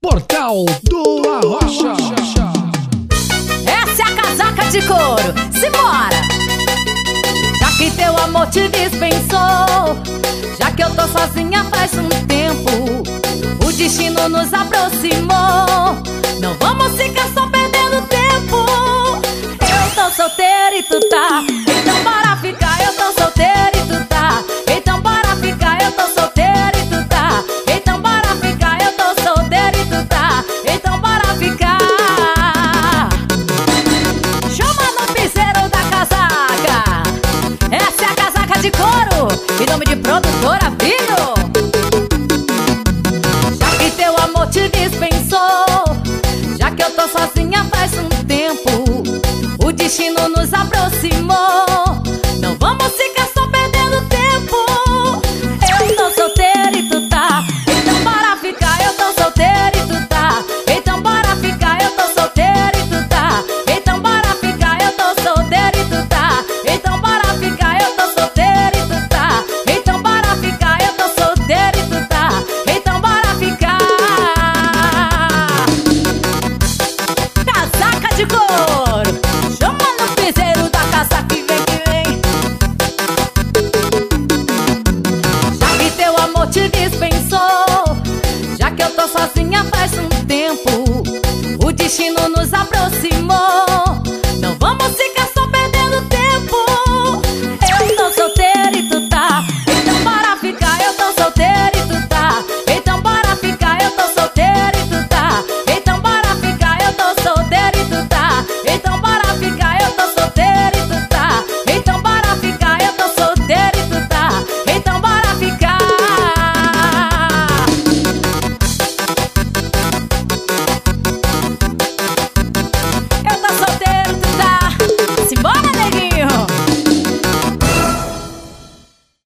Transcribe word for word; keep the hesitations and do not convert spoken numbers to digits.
Portal do Arrocha. Essa é a casaca de couro, simbora! Já que teu amor te dispensou, já que eu tô sozinha faz um tempo, o destino nos aproximou. Não vamos ficar só perdendo tempo. Eu tô solteira e tu tá, então bora ficar. Eu tô solteira e tu tá, então bora ficar. Eu tô solteira e tu tá, então bora ficar. Eu tô solteira e tu tá, então bora ficar. Chama no piseiro da casaca. Essa é a casaca de couro, em nome de produtora Vindo. Já que teu amor te dispensou, já que eu tô sozinha faz um tempo, o destino nos aproximou. Não vamos ficar só perdendo tempo. Eu tô solteira e tu tá, então bora ficar. Eu tô solteira e tu tá, então bora ficar. Eu tô solteira e tu tá, então bora ficar. Eu tô solteira e tu tá, então bora ficar. Eu tô solteira e tu tá, então bora ficar. Eu tô solteira e tu tá, então bora ficar. Casaca de couro, chama no piseiro da casa que vem que vem. Já que teu amor te dispensou, já que eu tô sozinha faz um tempo, o destino nos aproximou.